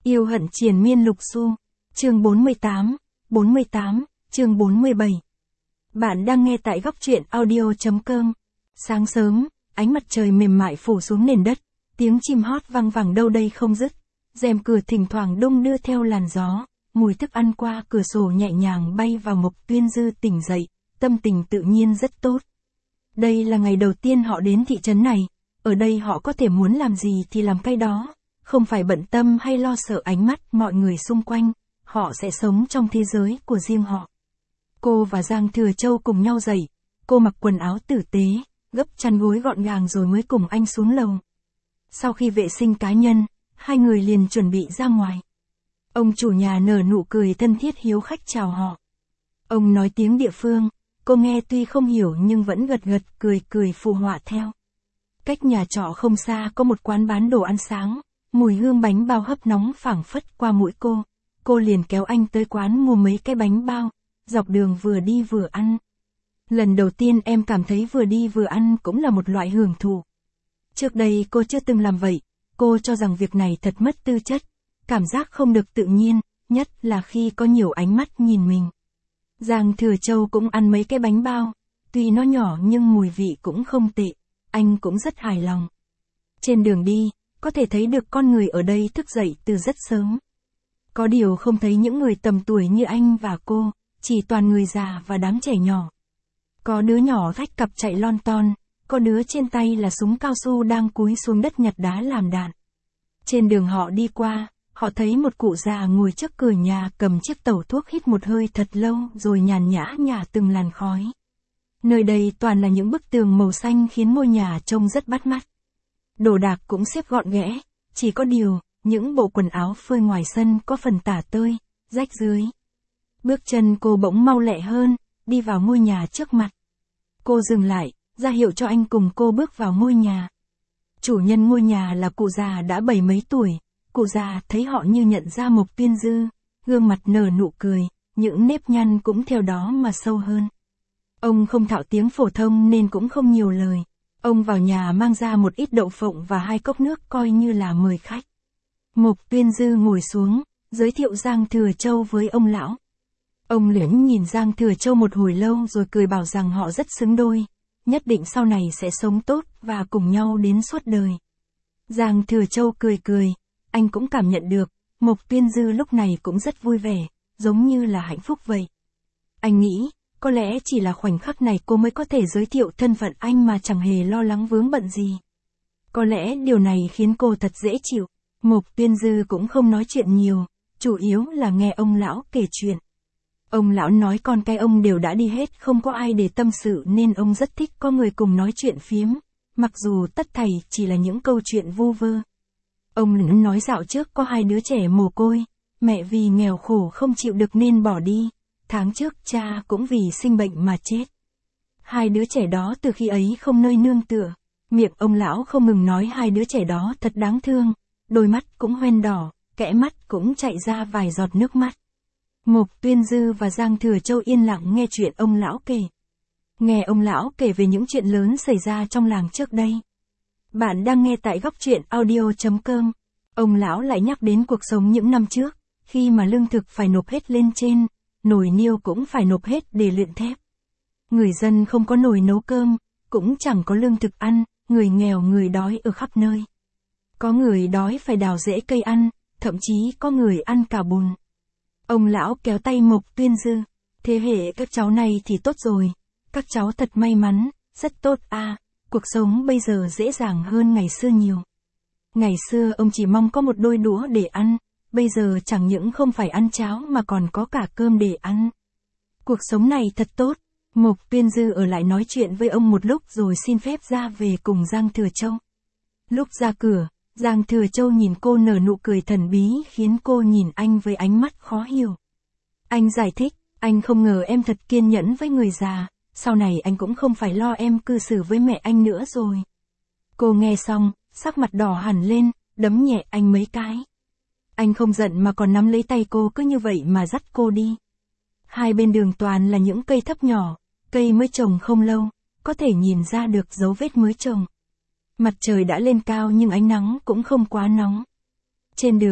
Yêu hận triền miên lục xu. Chương 48, chương 47. Bạn đang nghe tại góc truyện audio.com. Sáng sớm, ánh mặt trời mềm mại phủ xuống nền đất, tiếng chim hót vang vẳng đâu đây không dứt. Rèm cửa thỉnh thoảng đung đưa theo làn gió, mùi thức ăn qua cửa sổ nhẹ nhàng bay vào. Mộc Tuyên Dư tỉnh dậy, tâm tình tự nhiên rất tốt. Đây là ngày đầu tiên họ đến thị trấn này, ở đây họ có thể muốn làm gì thì làm cái đó, không phải bận tâm hay lo sợ ánh mắt mọi người xung quanh, họ sẽ sống trong thế giới của riêng họ. Cô và Giang Thừa Châu cùng nhau dậy, cô mặc quần áo tử tế, gấp chăn gối gọn gàng rồi mới cùng anh xuống lầu. Sau khi vệ sinh cá nhân, hai người liền chuẩn bị ra ngoài. Ông chủ nhà nở nụ cười thân thiết hiếu khách chào họ. Ông nói tiếng địa phương, cô nghe tuy không hiểu nhưng vẫn gật gật cười phụ họa theo. Cách nhà trọ không xa có một quán bán đồ ăn sáng, mùi hương bánh bao hấp nóng phảng phất qua mũi cô liền kéo anh tới quán mua mấy cái bánh bao, dọc đường vừa đi vừa ăn. Lần đầu tiên em cảm thấy vừa đi vừa ăn cũng là một loại hưởng thụ. Trước đây cô chưa từng làm vậy, cô cho rằng việc này thật mất tư chất, cảm giác không được tự nhiên, nhất là khi có nhiều ánh mắt nhìn mình. Giang Thừa Châu cũng ăn mấy cái bánh bao, tuy nó nhỏ nhưng mùi vị cũng không tệ, anh cũng rất hài lòng. Trên đường đi, có thể thấy được con người ở đây thức dậy từ rất sớm. Có điều không thấy những người tầm tuổi như anh và cô, chỉ toàn người già và đám trẻ nhỏ. Có đứa nhỏ vách cặp chạy lon ton, có đứa trên tay là súng cao su đang cúi xuống đất nhặt đá làm đạn. Trên đường họ đi qua, họ thấy một cụ già ngồi trước cửa nhà cầm chiếc tẩu thuốc hít một hơi thật lâu rồi nhàn nhã nhả từng làn khói. Nơi đây toàn là những bức tường màu xanh khiến ngôi nhà trông rất bắt mắt. Đồ đạc cũng xếp gọn ghẽ, chỉ có điều, những bộ quần áo phơi ngoài sân có phần tả tơi, rách rưới. Bước chân cô bỗng mau lẹ hơn, đi vào ngôi nhà trước mặt. Cô dừng lại, ra hiệu cho anh cùng cô bước vào ngôi nhà. Chủ nhân ngôi nhà là cụ già đã 70 mấy tuổi, cụ già thấy họ như nhận ra Mộc Tuyên Dư, gương mặt nở nụ cười, những nếp nhăn cũng theo đó mà sâu hơn. Ông không thạo tiếng phổ thông nên cũng không nhiều lời. Ông vào nhà mang ra một ít đậu phộng và 2 cốc nước coi như là mời khách. Mộc Tuyên Dư ngồi xuống, giới thiệu Giang Thừa Châu với ông lão. Ông liếc nhìn Giang Thừa Châu một hồi lâu rồi cười bảo rằng họ rất xứng đôi, nhất định sau này sẽ sống tốt và cùng nhau đến suốt đời. Giang Thừa Châu cười, anh cũng cảm nhận được, Mộc Tuyên Dư lúc này cũng rất vui vẻ, giống như là hạnh phúc vậy. Anh nghĩ, có lẽ chỉ là khoảnh khắc này cô mới có thể giới thiệu thân phận anh mà chẳng hề lo lắng vướng bận gì. Có lẽ điều này khiến cô thật dễ chịu. Mộc Tuyên Dư cũng không nói chuyện nhiều, chủ yếu là nghe ông lão kể chuyện. Ông lão nói con cái ông đều đã đi hết, không có ai để tâm sự nên ông rất thích có người cùng nói chuyện phiếm, mặc dù tất thảy chỉ là những câu chuyện vu vơ. Ông nói dạo trước có 2 đứa trẻ mồ côi, mẹ vì nghèo khổ không chịu được nên bỏ đi, tháng trước cha cũng vì sinh bệnh mà chết. 2 đứa trẻ đó từ khi ấy không nơi nương tựa, miệng ông lão không ngừng nói 2 đứa trẻ đó thật đáng thương, đôi mắt cũng hoen đỏ, kẽ mắt cũng chạy ra vài giọt nước mắt. Mộc Tuyên Dư và Giang Thừa Châu yên lặng nghe chuyện ông lão kể. Nghe ông lão kể về những chuyện lớn xảy ra trong làng trước đây. Bạn đang nghe tại góc truyện audio.com. Ông lão lại nhắc đến cuộc sống những năm trước, khi mà lương thực phải nộp hết lên trên, nồi niêu cũng phải nộp hết để luyện thép. Người dân không có nồi nấu cơm, cũng chẳng có lương thực ăn, người nghèo người đói ở khắp nơi. Có người đói phải đào rễ cây ăn, thậm chí có người ăn cả bùn. Ông lão kéo tay Mộc Tuyên Dư. Thế hệ các cháu này thì tốt rồi. Các cháu thật may mắn, rất tốt à, cuộc sống bây giờ dễ dàng hơn ngày xưa nhiều. Ngày xưa ông chỉ mong có một đôi đũa để ăn, bây giờ chẳng những không phải ăn cháo mà còn có cả cơm để ăn. Cuộc sống này thật tốt. Mộc Tuyên Dư ở lại nói chuyện với ông một lúc rồi xin phép ra về cùng Giang Thừa Châu. Lúc ra cửa, Giang Thừa Châu nhìn cô nở nụ cười thần bí khiến cô nhìn anh với ánh mắt khó hiểu. Anh giải thích, anh không ngờ em thật kiên nhẫn với người già, sau này anh cũng không phải lo em cư xử với mẹ anh nữa rồi. Cô nghe xong, sắc mặt đỏ hẳn lên, đấm nhẹ anh mấy cái. Anh không giận mà còn nắm lấy tay cô cứ như vậy mà dắt cô đi. Hai bên đường toàn là những cây thấp nhỏ, cây mới trồng không lâu, có thể nhìn ra được dấu vết mới trồng. Mặt trời đã lên cao nhưng ánh nắng cũng không quá nóng. Trên đường,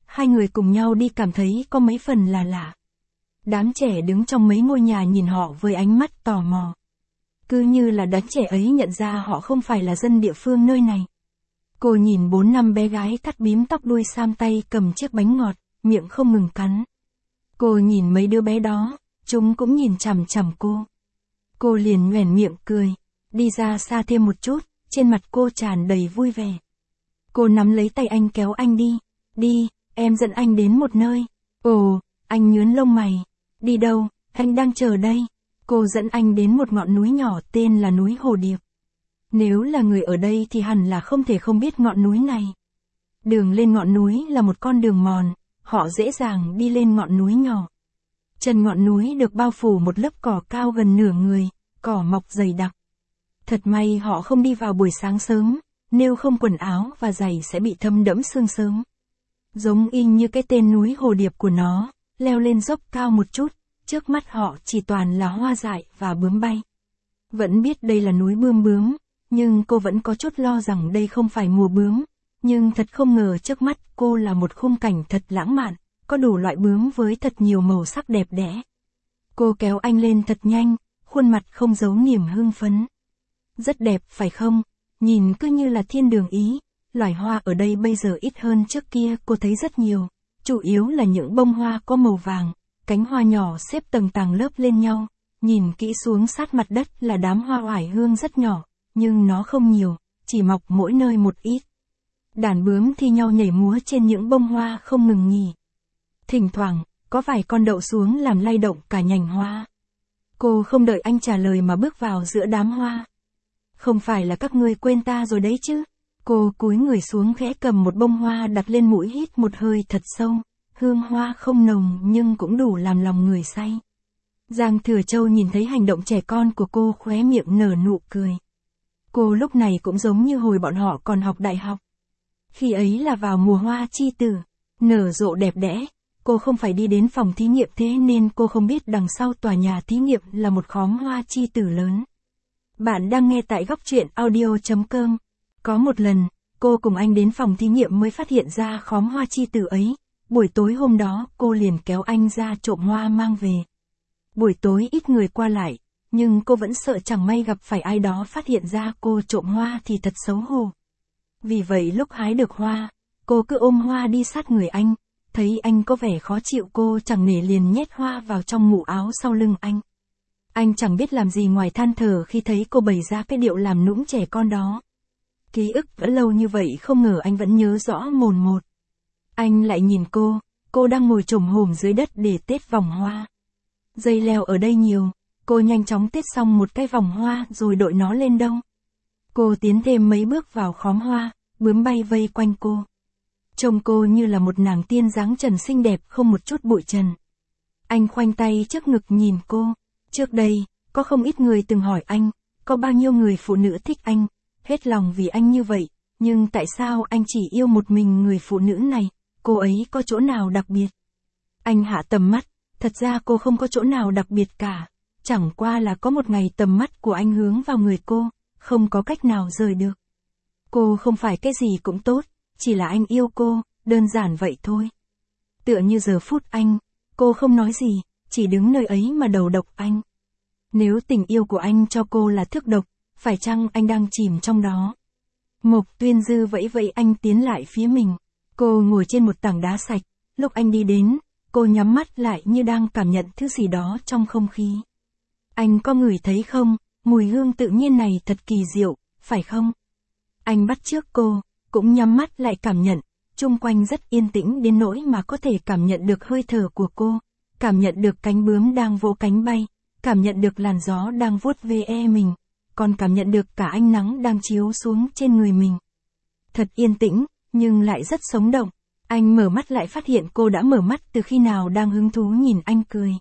Hai người cùng nhau đi cảm thấy có mấy phần là lạ. Đám trẻ đứng trong mấy ngôi nhà nhìn họ với ánh mắt tò mò. Cứ như là đám trẻ ấy nhận ra họ không phải là dân địa phương nơi này. Cô nhìn 4-5 bé gái thắt bím tóc đuôi sam tay cầm chiếc bánh ngọt, miệng không ngừng cắn. Cô nhìn mấy đứa bé đó, chúng cũng nhìn chằm chằm cô. Cô liền nhoẻn miệng cười, đi ra xa thêm một chút, trên mặt cô tràn đầy vui vẻ. Cô nắm lấy tay anh kéo anh đi, đi, em dẫn anh đến một nơi. Ồ, anh nhướng lông mày, đi đâu, anh đang chờ đây. Cô dẫn anh đến một ngọn núi nhỏ tên là núi Hồ Điệp. Nếu là người ở đây thì hẳn là không thể không biết ngọn núi này. Đường lên ngọn núi là một con đường mòn, họ dễ dàng đi lên ngọn núi nhỏ. Chân ngọn núi được bao phủ một lớp cỏ cao gần nửa người, cỏ mọc dày đặc. Thật may họ không đi vào buổi sáng sớm, nếu không quần áo và giày sẽ bị thấm đẫm sương sớm. Giống y như cái tên núi Hồ Điệp của nó, leo lên dốc cao một chút, trước mắt họ chỉ toàn là hoa dại và bướm bay. Vẫn biết đây là núi bươm bướm, nhưng cô vẫn có chút lo rằng đây không phải mùa bướm. Nhưng thật không ngờ trước mắt cô là một khung cảnh thật lãng mạn, có đủ loại bướm với thật nhiều màu sắc đẹp đẽ. Cô kéo anh lên thật nhanh, khuôn mặt không giấu niềm hưng phấn. Rất đẹp phải không? Nhìn cứ như là thiên đường Ý. Loài hoa ở đây bây giờ ít hơn trước kia cô thấy rất nhiều. Chủ yếu là những bông hoa có màu vàng, cánh hoa nhỏ xếp tầng tầng lớp lên nhau. Nhìn kỹ xuống sát mặt đất là đám hoa oải hương rất nhỏ, nhưng nó không nhiều, chỉ mọc mỗi nơi một ít. Đàn bướm thi nhau nhảy múa trên những bông hoa không ngừng nghỉ. Thỉnh thoảng, có vài con đậu xuống làm lay động cả nhành hoa. Cô không đợi anh trả lời mà bước vào giữa đám hoa. Không phải là các ngươi quên ta rồi đấy chứ? Cô cúi người xuống khẽ cầm một bông hoa đặt lên mũi hít một hơi thật sâu. Hương hoa không nồng nhưng cũng đủ làm lòng người say. Giang Thừa Châu nhìn thấy hành động trẻ con của cô khóe miệng nở nụ cười. Cô lúc này cũng giống như hồi bọn họ còn học đại học. Khi ấy là vào mùa hoa chi tử, nở rộ đẹp đẽ. Cô không phải đi đến phòng thí nghiệm thế nên cô không biết đằng sau tòa nhà thí nghiệm là một khóm hoa chi tử lớn. Bạn đang nghe tại góc truyện audio.com. Có một lần, cô cùng anh đến phòng thí nghiệm mới phát hiện ra khóm hoa chi tử ấy. Buổi tối hôm đó cô liền kéo anh ra trộm hoa mang về. Buổi tối ít người qua lại, nhưng cô vẫn sợ chẳng may gặp phải ai đó phát hiện ra cô trộm hoa thì thật xấu hổ. Vì vậy lúc hái được hoa, cô cứ ôm hoa đi sát người anh, thấy anh có vẻ khó chịu cô chẳng nể liền nhét hoa vào trong mũ áo sau lưng anh. Anh chẳng biết làm gì ngoài than thở khi thấy cô bày ra cái điệu làm nũng trẻ con đó. Ký ức đã lâu như vậy không ngờ anh vẫn nhớ rõ mồn một. Anh lại nhìn cô đang ngồi chồm hổm dưới đất để tết vòng hoa. Dây leo ở đây nhiều, cô nhanh chóng tết xong một cái vòng hoa rồi đội nó lên đông. Cô tiến thêm mấy bước vào khóm hoa, bướm bay vây quanh cô. Trông cô như là một nàng tiên dáng trần xinh đẹp không một chút bụi trần. Anh khoanh tay trước ngực nhìn cô. Trước đây, có không ít người từng hỏi anh, có bao nhiêu người phụ nữ thích anh, hết lòng vì anh như vậy, nhưng tại sao anh chỉ yêu một mình người phụ nữ này, cô ấy có chỗ nào đặc biệt? Anh hạ tầm mắt, thật ra cô không có chỗ nào đặc biệt cả, chẳng qua là có một ngày tầm mắt của anh hướng vào người cô, không có cách nào rời được. Cô không phải cái gì cũng tốt, chỉ là anh yêu cô, đơn giản vậy thôi. Tựa như giờ phút anh, cô không nói gì, chỉ đứng nơi ấy mà đầu độc anh. Nếu tình yêu của anh cho cô là thức độc, phải chăng anh đang chìm trong đó? Mộc Tuyên Dư vẫy vẫy anh tiến lại phía mình. Cô ngồi trên một tảng đá sạch, lúc anh đi đến, cô nhắm mắt lại như đang cảm nhận thứ gì đó trong không khí. Anh có ngửi thấy không, mùi hương tự nhiên này thật kỳ diệu, phải không? Anh bắt chước cô, cũng nhắm mắt lại cảm nhận, chung quanh rất yên tĩnh đến nỗi mà có thể cảm nhận được hơi thở của cô, cảm nhận được cánh bướm đang vỗ cánh bay, cảm nhận được làn gió đang vuốt ve mình, còn cảm nhận được cả ánh nắng đang chiếu xuống trên người mình. Thật yên tĩnh, nhưng lại rất sống động. Anh mở mắt lại phát hiện cô đã mở mắt từ khi nào đang hứng thú nhìn anh cười.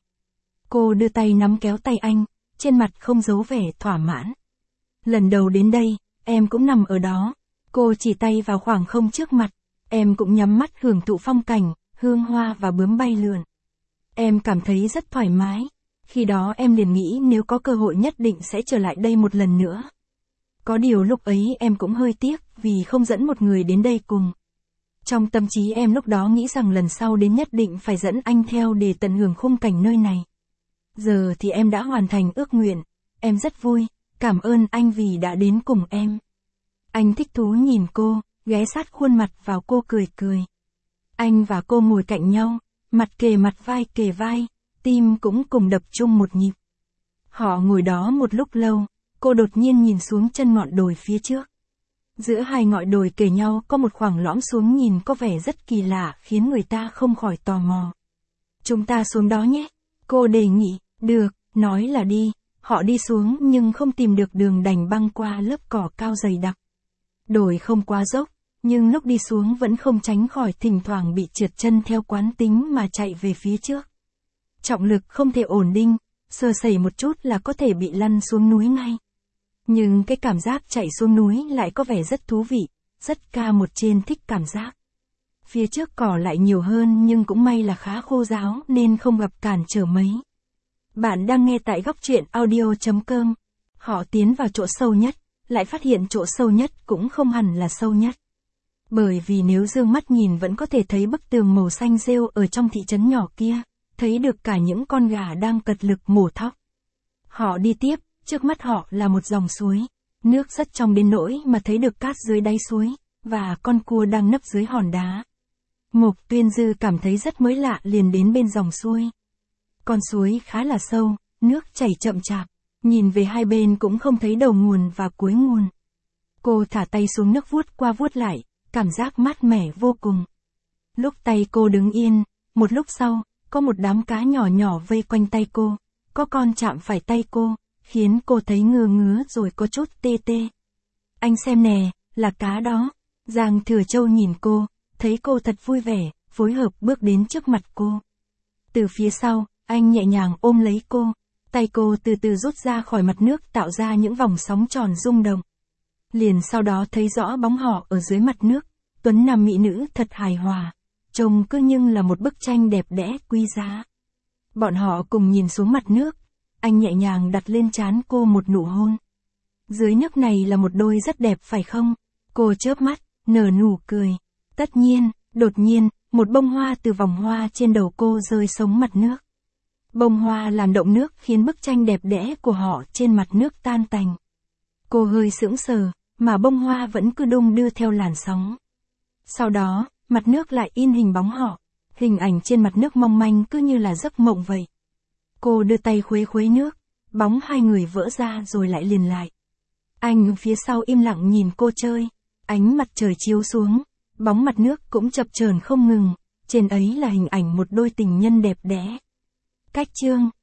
Cô đưa tay nắm kéo tay anh, trên mặt không giấu vẻ thỏa mãn. Lần đầu đến đây, em cũng nằm ở đó. Cô chỉ tay vào khoảng không trước mặt, em cũng nhắm mắt hưởng thụ phong cảnh, hương hoa và bướm bay lượn. Em cảm thấy rất thoải mái. Khi đó em liền nghĩ nếu có cơ hội nhất định sẽ trở lại đây một lần nữa. Có điều lúc ấy em cũng hơi tiếc vì không dẫn một người đến đây cùng. Trong tâm trí em lúc đó nghĩ rằng lần sau đến nhất định phải dẫn anh theo để tận hưởng khung cảnh nơi này. Giờ thì em đã hoàn thành ước nguyện, em rất vui, cảm ơn anh vì đã đến cùng em. Anh thích thú nhìn cô, ghé sát khuôn mặt vào cô cười cười. Anh và cô ngồi cạnh nhau, mặt kề vai, tim cũng cùng đập chung một nhịp. Họ ngồi đó một lúc lâu, cô đột nhiên nhìn xuống chân ngọn đồi phía trước. Giữa hai ngọn đồi kề nhau có một khoảng lõm xuống nhìn có vẻ rất kỳ lạ khiến người ta không khỏi tò mò. Chúng ta xuống đó nhé, cô đề nghị, được, nói là đi, họ đi xuống nhưng không tìm được đường đành băng qua lớp cỏ cao dày đặc. Đồi không quá dốc, nhưng lúc đi xuống vẫn không tránh khỏi thỉnh thoảng bị trượt chân theo quán tính mà chạy về phía trước. Trọng lực không thể ổn định, sơ sẩy một chút là có thể bị lăn xuống núi ngay. Nhưng cái cảm giác chạy xuống núi lại có vẻ rất thú vị, rất ca một trên thích cảm giác. Phía trước cỏ lại nhiều hơn nhưng cũng may là khá khô ráo nên không gặp cản trở mấy. Bạn đang nghe tại góc truyện audio.com. Họ tiến vào chỗ sâu nhất, lại phát hiện chỗ sâu nhất cũng không hẳn là sâu nhất. Bởi vì nếu dương mắt nhìn vẫn có thể thấy bức tường màu xanh rêu ở trong thị trấn nhỏ kia, thấy được cả những con gà đang cật lực mổ thóc. Họ đi tiếp, trước mắt họ là một dòng suối, nước rất trong đến nỗi mà thấy được cát dưới đáy suối, và con cua đang nấp dưới hòn đá. Mộc Tuyên Dư cảm thấy rất mới lạ liền đến bên dòng suối. Con suối khá là sâu, nước chảy chậm chạp, nhìn về hai bên cũng không thấy đầu nguồn và cuối nguồn. Cô thả tay xuống nước vuốt qua vuốt lại, cảm giác mát mẻ vô cùng. Lúc tay cô đứng yên, một lúc sau, có một đám cá nhỏ nhỏ vây quanh tay cô, có con chạm phải tay cô, khiến cô thấy ngứa ngứa rồi có chút tê tê. Anh xem nè, là cá đó. Giang Thừa Châu nhìn cô, thấy cô thật vui vẻ, phối hợp bước đến trước mặt cô. Từ phía sau, anh nhẹ nhàng ôm lấy cô, tay cô từ từ rút ra khỏi mặt nước tạo ra những vòng sóng tròn rung động. Liền sau đó thấy rõ bóng họ ở dưới mặt nước, tuấn nam mỹ nữ thật hài hòa, trông cứ như là một bức tranh đẹp đẽ quý giá. Bọn họ cùng nhìn xuống mặt nước, anh nhẹ nhàng đặt lên trán cô một nụ hôn. Dưới nước này là một đôi rất đẹp phải không? Cô chớp mắt, nở nụ cười. Tất nhiên, đột nhiên, một bông hoa từ vòng hoa trên đầu cô rơi xuống mặt nước. Bông hoa làm động nước khiến bức tranh đẹp đẽ của họ trên mặt nước tan tành. Cô hơi sững sờ, mà bông hoa vẫn cứ đung đưa theo làn sóng. Sau đó, mặt nước lại in hình bóng họ. Hình ảnh trên mặt nước mong manh cứ như là giấc mộng vậy. Cô đưa tay khuấy khuấy nước, bóng hai người vỡ ra rồi lại liền lại. Anh phía sau im lặng nhìn cô chơi, ánh mặt trời chiếu xuống, bóng mặt nước cũng chập chờn không ngừng, trên ấy là hình ảnh một đôi tình nhân đẹp đẽ. Cách chương